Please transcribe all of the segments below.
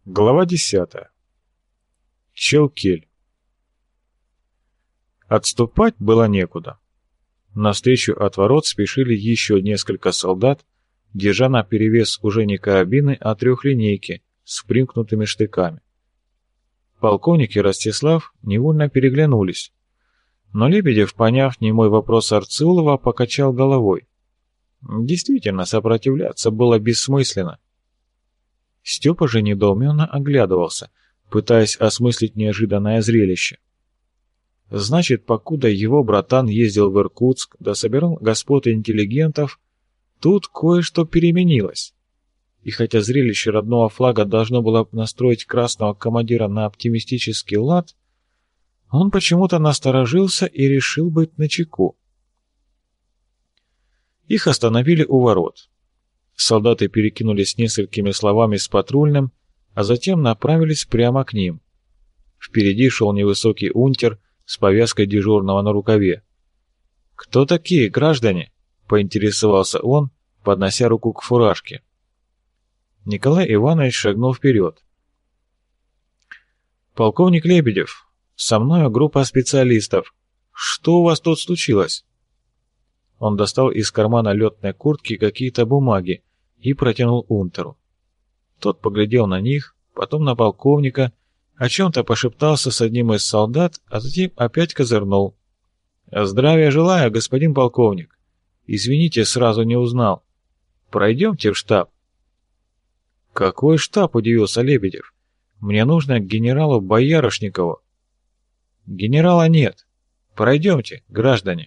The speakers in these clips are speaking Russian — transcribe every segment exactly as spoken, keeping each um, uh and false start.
Глава десятая. Челкель. Отступать было некуда. Навстречу от ворот спешили еще несколько солдат, держа наперевес уже не карабины, а трехлинейки с примкнутыми штыками. Полковник и Ростислав невольно переглянулись, но Лебедев, поняв немой вопрос Арцеулова, покачал головой. Действительно, сопротивляться было бессмысленно. Степа же недоуменно оглядывался, пытаясь осмыслить неожиданное зрелище. Значит, покуда его братан ездил в Иркутск, да собирал господ и интеллигентов, тут кое-что переменилось. И хотя зрелище родного флага должно было настроить красного командира на оптимистический лад, он почему-то насторожился и решил быть начеку. Их остановили у ворот. Солдаты перекинулись несколькими словами с патрульным, а затем направились прямо к ним. Впереди шел невысокий унтер с повязкой дежурного на рукаве. «Кто такие, граждане?» — поинтересовался он, поднося руку к фуражке. Николай Иванович шагнул вперед. «Полковник Лебедев, со мною группа специалистов. Что у вас тут случилось?» Он достал из кармана летной куртки какие-то бумаги и протянул унтеру. Тот поглядел на них, потом на полковника, о чем-то пошептался с одним из солдат, а затем опять козырнул. «Здравия желаю, господин полковник. Извините, сразу не узнал. Пройдемте в штаб». «Какой штаб?» — удивился Лебедев. «Мне нужно к генералу Боярышникову». «Генерала нет. Пройдемте, граждане».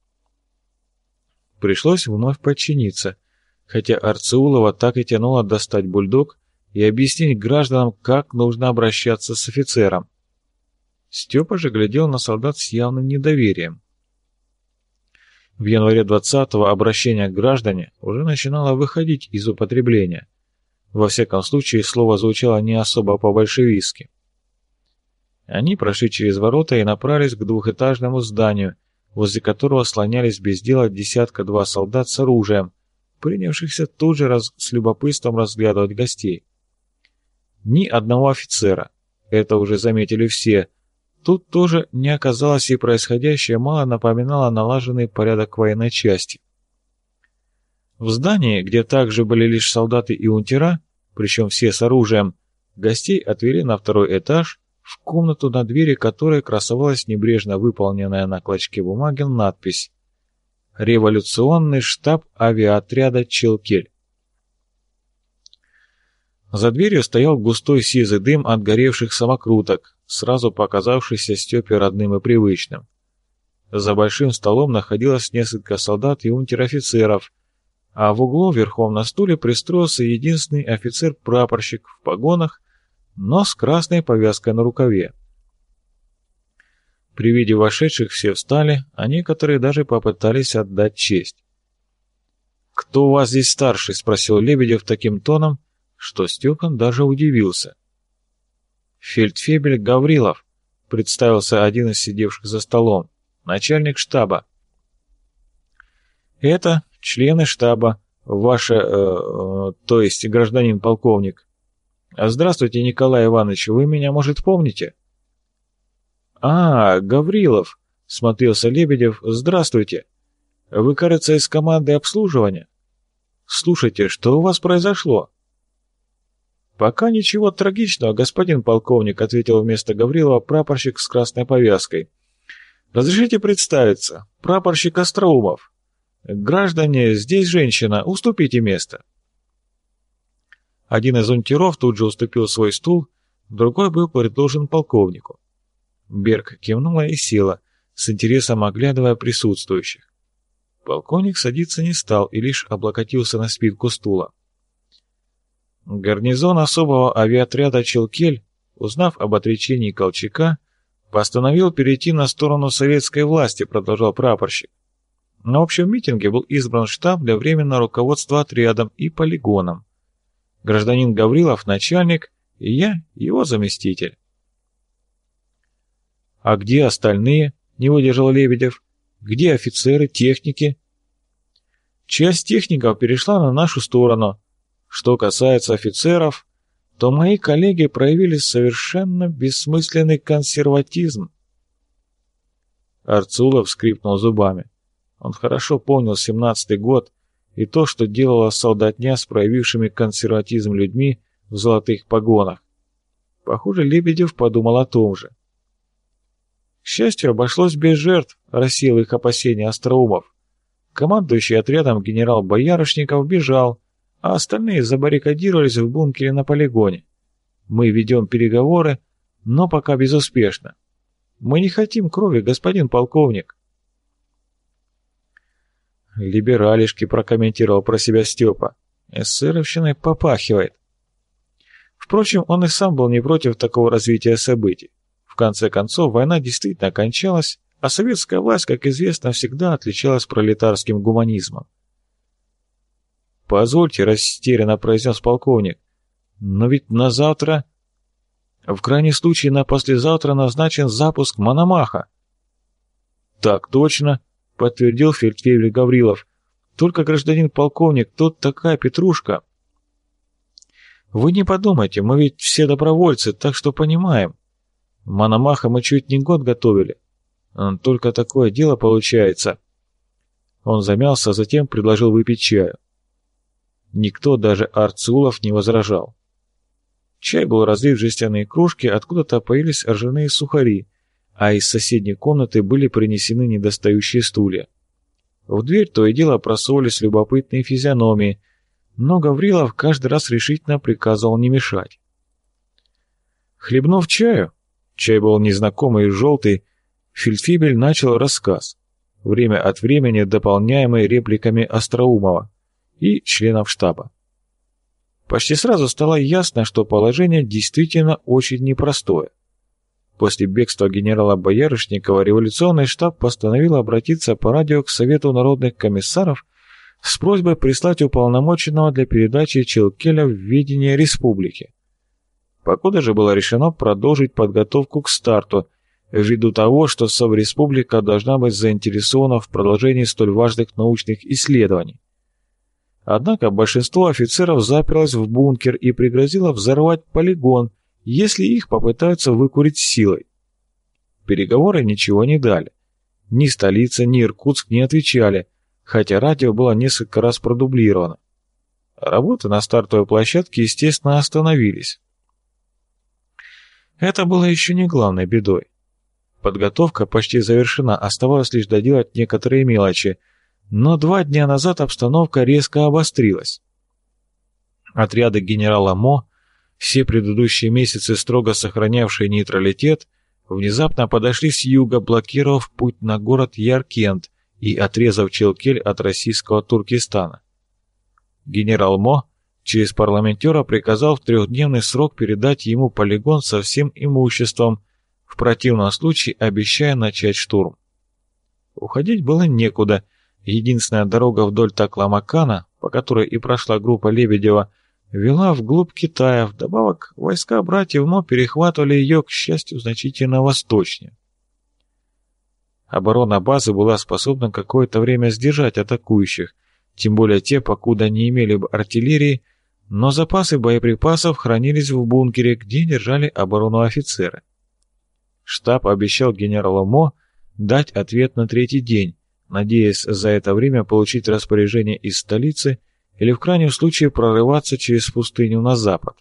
Пришлось вновь подчиниться, хотя Арцеулова так и тянуло достать бульдог и объяснить гражданам, как нужно обращаться с офицером. Степа же глядел на солдат с явным недоверием. В январе двадцатого обращение к граждане уже начинало выходить из употребления. Во всяком случае, слово звучало не особо по-большевистски. Они прошли через ворота и направились к двухэтажному зданию, возле которого слонялись без дела десятка-два солдат с оружием, принявшихся тут же раз, с любопытством разглядывать гостей. Ни одного офицера, это уже заметили все. Тут тоже не оказалось, и происходящее мало напоминало налаженный порядок военной части. В здании, где также были лишь солдаты и унтера, причем все с оружием, гостей отвели на второй этаж, в комнату, на двери которой красовалась небрежно выполненная на клочке бумаги надпись «Революционный штаб авиаотряда Челкель». За дверью стоял густой сизый дым от горевших самокруток, сразу показавшийся Степе родным и привычным. За большим столом находилось несколько солдат и унтер-офицеров, а в углу верхом на стуле пристроился единственный офицер-прапорщик в погонах, но с красной повязкой на рукаве. При виде вошедших все встали, а некоторые даже попытались отдать честь. «Кто у вас здесь старший?» — спросил Лебедев таким тоном, что Степан даже удивился. «Фельдфебель Гаврилов», — представился один из сидевших за столом, — «начальник штаба». «Это члены штаба, ваше, э, э, то есть гражданин полковник». «Здравствуйте, Николай Иванович, вы меня, может, помните?» «А, Гаврилов», — смотрелся Лебедев, — «здравствуйте. Вы, кажется, из команды обслуживания? Слушайте, что у вас произошло?» «Пока ничего трагичного, господин полковник», — ответил вместо Гаврилова прапорщик с красной повязкой. «Разрешите представиться, прапорщик Остроумов. Граждане, здесь женщина, уступите место». Один из унтеров тут же уступил свой стул, другой был предложен полковнику. Берг кивнула и села, с интересом оглядывая присутствующих. Полковник садиться не стал и лишь облокотился на спинку стула. Гарнизон особого авиаотряда «Челкель», узнав об отречении Колчака, постановил перейти на сторону советской власти, продолжал прапорщик. На общем митинге был избран штаб для временного руководства отрядом и полигоном. Гражданин Гаврилов — начальник, и я — его заместитель. «А где остальные?» — не выдержал Лебедев. «Где офицеры, техники?» «Часть техников перешла на нашу сторону. Что касается офицеров, то мои коллеги проявили совершенно бессмысленный консерватизм. Арцулов скрипнул зубами. Он хорошо помнил семнадцатый год и то, что делала солдатня с проявившими консерватизм людьми в золотых погонах. Похоже, Лебедев подумал о том же. К счастью, обошлось без жертв, рассеял их опасения остроумов. Командующий отрядом генерал Боярышников бежал, а остальные забаррикадировались в бункере на полигоне. Мы ведем переговоры, но пока безуспешно. Мы не хотим крови, господин полковник. «Либералишки», — прокомментировал про себя Степа. «Эсеровщиной попахивает». Впрочем, он и сам был не против такого развития событий. В конце концов, война действительно кончалась, а советская власть, как известно, всегда отличалась пролетарским гуманизмом. «Позвольте», — растерянно произнес полковник, — «но ведь на завтра, в крайнем случае на послезавтра назначен запуск Мономаха». «Так точно», — подтвердил фельдфебель Гаврилов. «Только, гражданин полковник, тут такая петрушка». «Вы не подумайте, мы ведь все добровольцы, так что понимаем. Мономаха мы чуть не год готовили. Только такое дело получается». Он замялся, а затем предложил выпить чаю. Никто, даже Арцулов, не возражал. Чай был разлит в жестяные кружки, откуда-то появились ржаные сухари, а из соседней комнаты были принесены недостающие стулья. В дверь то и дело просовывались любопытные физиономии, но Гаврилов каждый раз решительно приказывал не мешать. Хлебнув чаю, чай был незнакомый и желтый, фельдфебель начал рассказ, время от времени дополняемый репликами Остроумова и членов штаба. Почти сразу стало ясно, что положение действительно очень непростое. После бегства генерала Боярышникова революционный штаб постановил обратиться по радио к Совету народных комиссаров с просьбой прислать уполномоченного для передачи Челкеля в ведение республики. Покуда же было решено продолжить подготовку к старту, ввиду того, что Совреспублика должна быть заинтересована в продолжении столь важных научных исследований. Однако большинство офицеров заперлось в бункер и пригрозило взорвать полигон, если их попытаются выкурить силой. Переговоры ничего не дали. Ни столица, ни Иркутск не отвечали, хотя радио было несколько раз продублировано. Работы на стартовой площадке, естественно, остановились. Это было еще не главной бедой. Подготовка почти завершена, оставалось лишь доделать некоторые мелочи, но два дня назад обстановка резко обострилась. Отряды генерала Мо, все предыдущие месяцы строго сохранявшие нейтралитет, внезапно подошли с юга, блокировав путь на город Яркент и отрезав Челкель от российского Туркестана. Генерал Мо через парламентера приказал в трехдневный срок передать ему полигон со всем имуществом, в противном случае обещая начать штурм. Уходить было некуда. Единственная дорога вдоль Такламакана, по которой и прошла группа Лебедева, вела вглубь Китая. Вдобавок, войска братьев Мо перехватывали ее, к счастью, значительно восточнее. Оборона базы была способна какое-то время сдержать атакующих, тем более те, покуда не имели бы артиллерии, но запасы боеприпасов хранились в бункере, где держали оборону офицеры. Штаб обещал генералу Мо дать ответ на третий день, надеясь за это время получить распоряжение из столицы или в крайнем случае прорываться через пустыню на запад.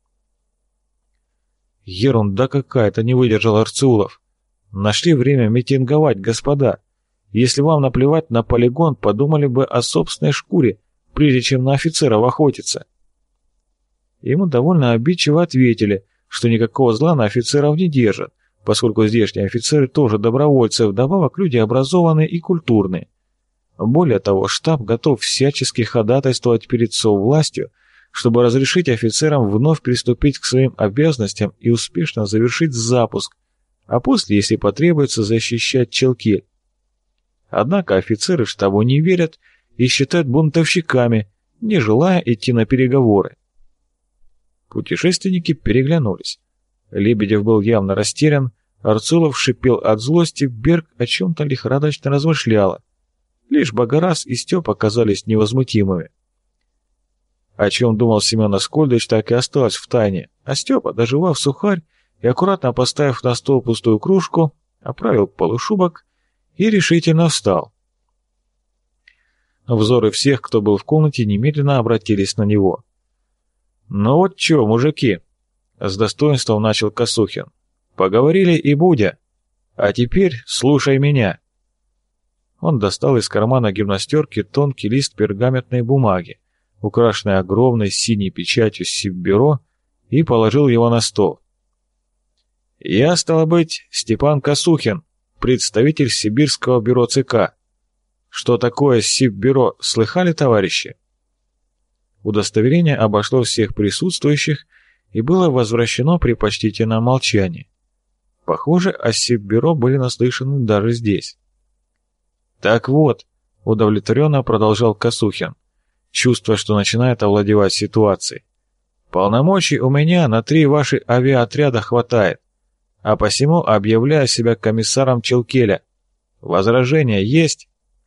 «Ерунда какая-то», — не выдержал Арцулов. «Нашли время митинговать, господа. Если вам наплевать на полигон, подумали бы о собственной шкуре, прежде чем на офицеров охотиться». Ему довольно обидчиво ответили, что никакого зла на офицеров не держат, поскольку здешние офицеры тоже добровольцы, вдобавок люди образованные и культурные. Более того, штаб готов всячески ходатайствовать перед совластью, чтобы разрешить офицерам вновь приступить к своим обязанностям и успешно завершить запуск, а после, если потребуется, защищать Челкель. Однако офицеры штабу не верят и считают бунтовщиками, не желая идти на переговоры. Путешественники переглянулись. Лебедев был явно растерян, Арцулов шипел от злости, Берг о чем-то лихорадочно размышляла. Лишь Багарас и Степа оказались невозмутимыми. О чем думал Семен Аскольдович, так и осталось в тайне. А Степа, доживав сухарь и аккуратно поставив на стол пустую кружку, оправил полушубок и решительно встал. Взоры всех, кто был в комнате, немедленно обратились на него. «Ну вот чё, мужики?» — с достоинством начал Косухин. «Поговорили и будя. А теперь слушай меня». Он достал из кармана гимнастерки тонкий лист пергаментной бумаги, украшенный огромной синей печатью Сиббюро, и положил его на стол. «Я, стало быть, Степан Косухин, представитель Сибирского бюро ЦК. Что такое Сиббюро, слыхали, товарищи?» Удостоверение обошло всех присутствующих и было возвращено при почтительном молчании. Похоже, о Сиббюро были наслышаны даже здесь. «Так вот», — удовлетворенно продолжал Косухин, чувствуя, что начинает овладевать ситуацией, «полномочий у меня на три ваши авиаотряда хватает, а посему объявляю себя комиссаром Челкеля. Возражения есть?»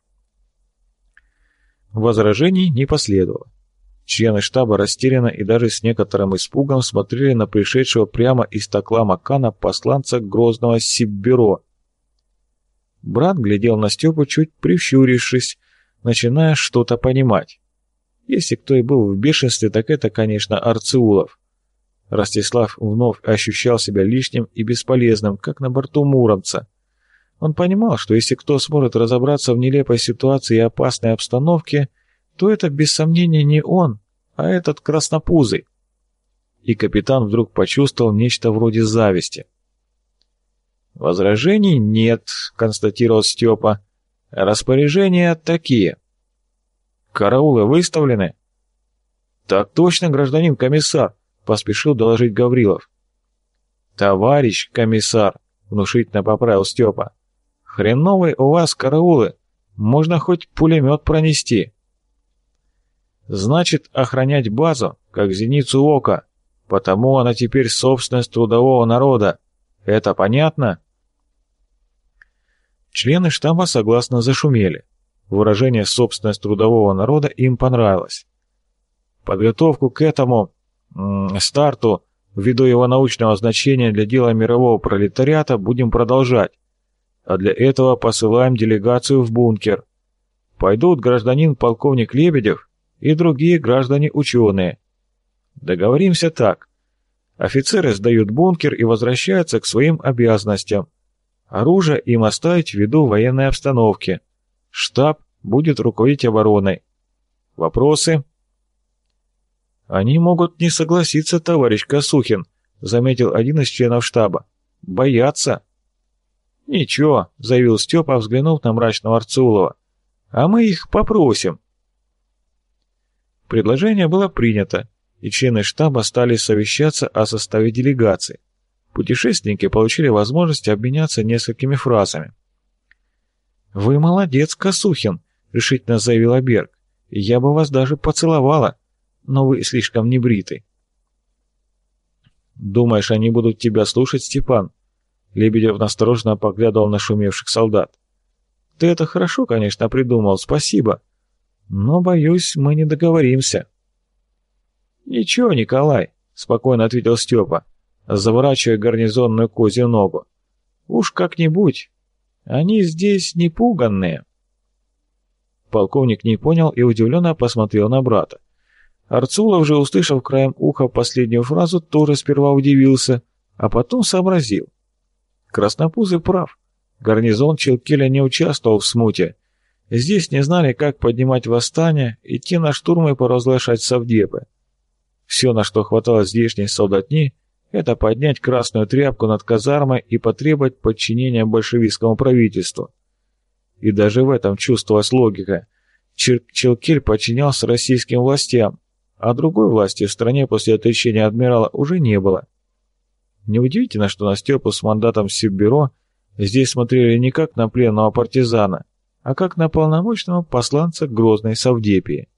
Возражений не последовало. Члены штаба растерянно и даже с некоторым испугом смотрели на пришедшего прямо из Такла-Макана посланца Грозного Сиббюро. Брат глядел на Степу, чуть прищурившись, начиная что-то понимать. Если кто и был в бешенстве, так это, конечно, Арцеулов. Ростислав вновь ощущал себя лишним и бесполезным, как на борту Муромца. Он понимал, что если кто сможет разобраться в нелепой ситуации и опасной обстановке, то это, без сомнения, не он, а этот краснопузый. И капитан вдруг почувствовал нечто вроде зависти. «Возражений нет», — констатировал Степа. «Распоряжения такие». «Караулы выставлены?» «Так точно, гражданин комиссар», — поспешил доложить Гаврилов. «Товарищ комиссар», — внушительно поправил Степа, — «хреновые у вас караулы, можно хоть пулемет пронести». «Значит, охранять базу, как зеницу ока, потому она теперь собственность трудового народа. Это понятно?» Члены штаба согласно зашумели. Выражение «собственность трудового народа» им понравилось. Подготовку к этому м, старту, ввиду его научного значения для дела мирового пролетариата, будем продолжать. А для этого посылаем делегацию в бункер. Пойдут гражданин полковник Лебедев и другие граждане-ученые. Договоримся так. Офицеры сдают бункер и возвращаются к своим обязанностям. Оружие им оставить ввиду военной обстановки. Штаб будет руководить обороной. Вопросы? Они могут не согласиться, товарищ Косухин, заметил один из членов штаба. Боятся. Ничего, заявил Степа, взглянув на мрачного Арцеулова. А мы их попросим. Предложение было принято, и члены штаба стали совещаться о составе делегации. Путешественники получили возможность обменяться несколькими фразами. «Вы молодец, Косухин», — решительно заявила Берг. «Я бы вас даже поцеловала, но вы слишком небритый». «Думаешь, они будут тебя слушать, Степан?» Лебедев настороженно поглядывал на шумевших солдат. «Ты это хорошо, конечно, придумал, спасибо. Но, боюсь, мы не договоримся». «Ничего, Николай», — спокойно ответил Степа, заворачивая гарнизонную козью ногу. «Уж как-нибудь. Они здесь не пуганные». Полковник не понял и удивленно посмотрел на брата. Арцулов же, услышав краем уха последнюю фразу, тоже сперва удивился, а потом сообразил. Краснопузый прав. Гарнизон Челкеля не участвовал в смуте. Здесь не знали, как поднимать восстание, идти на штурм и поразглашать совдепы. Все, на что хватало здешней солдатни, это поднять красную тряпку над казармой и потребовать подчинения большевистскому правительству. И даже в этом чувствовалась логика. Чер- Челкель подчинялся российским властям, а другой власти в стране после отречения адмирала уже не было. Неудивительно, что на Степу с мандатом Сиббюро здесь смотрели не как на пленного партизана, а как на полномочного посланца Грозной Совдепии.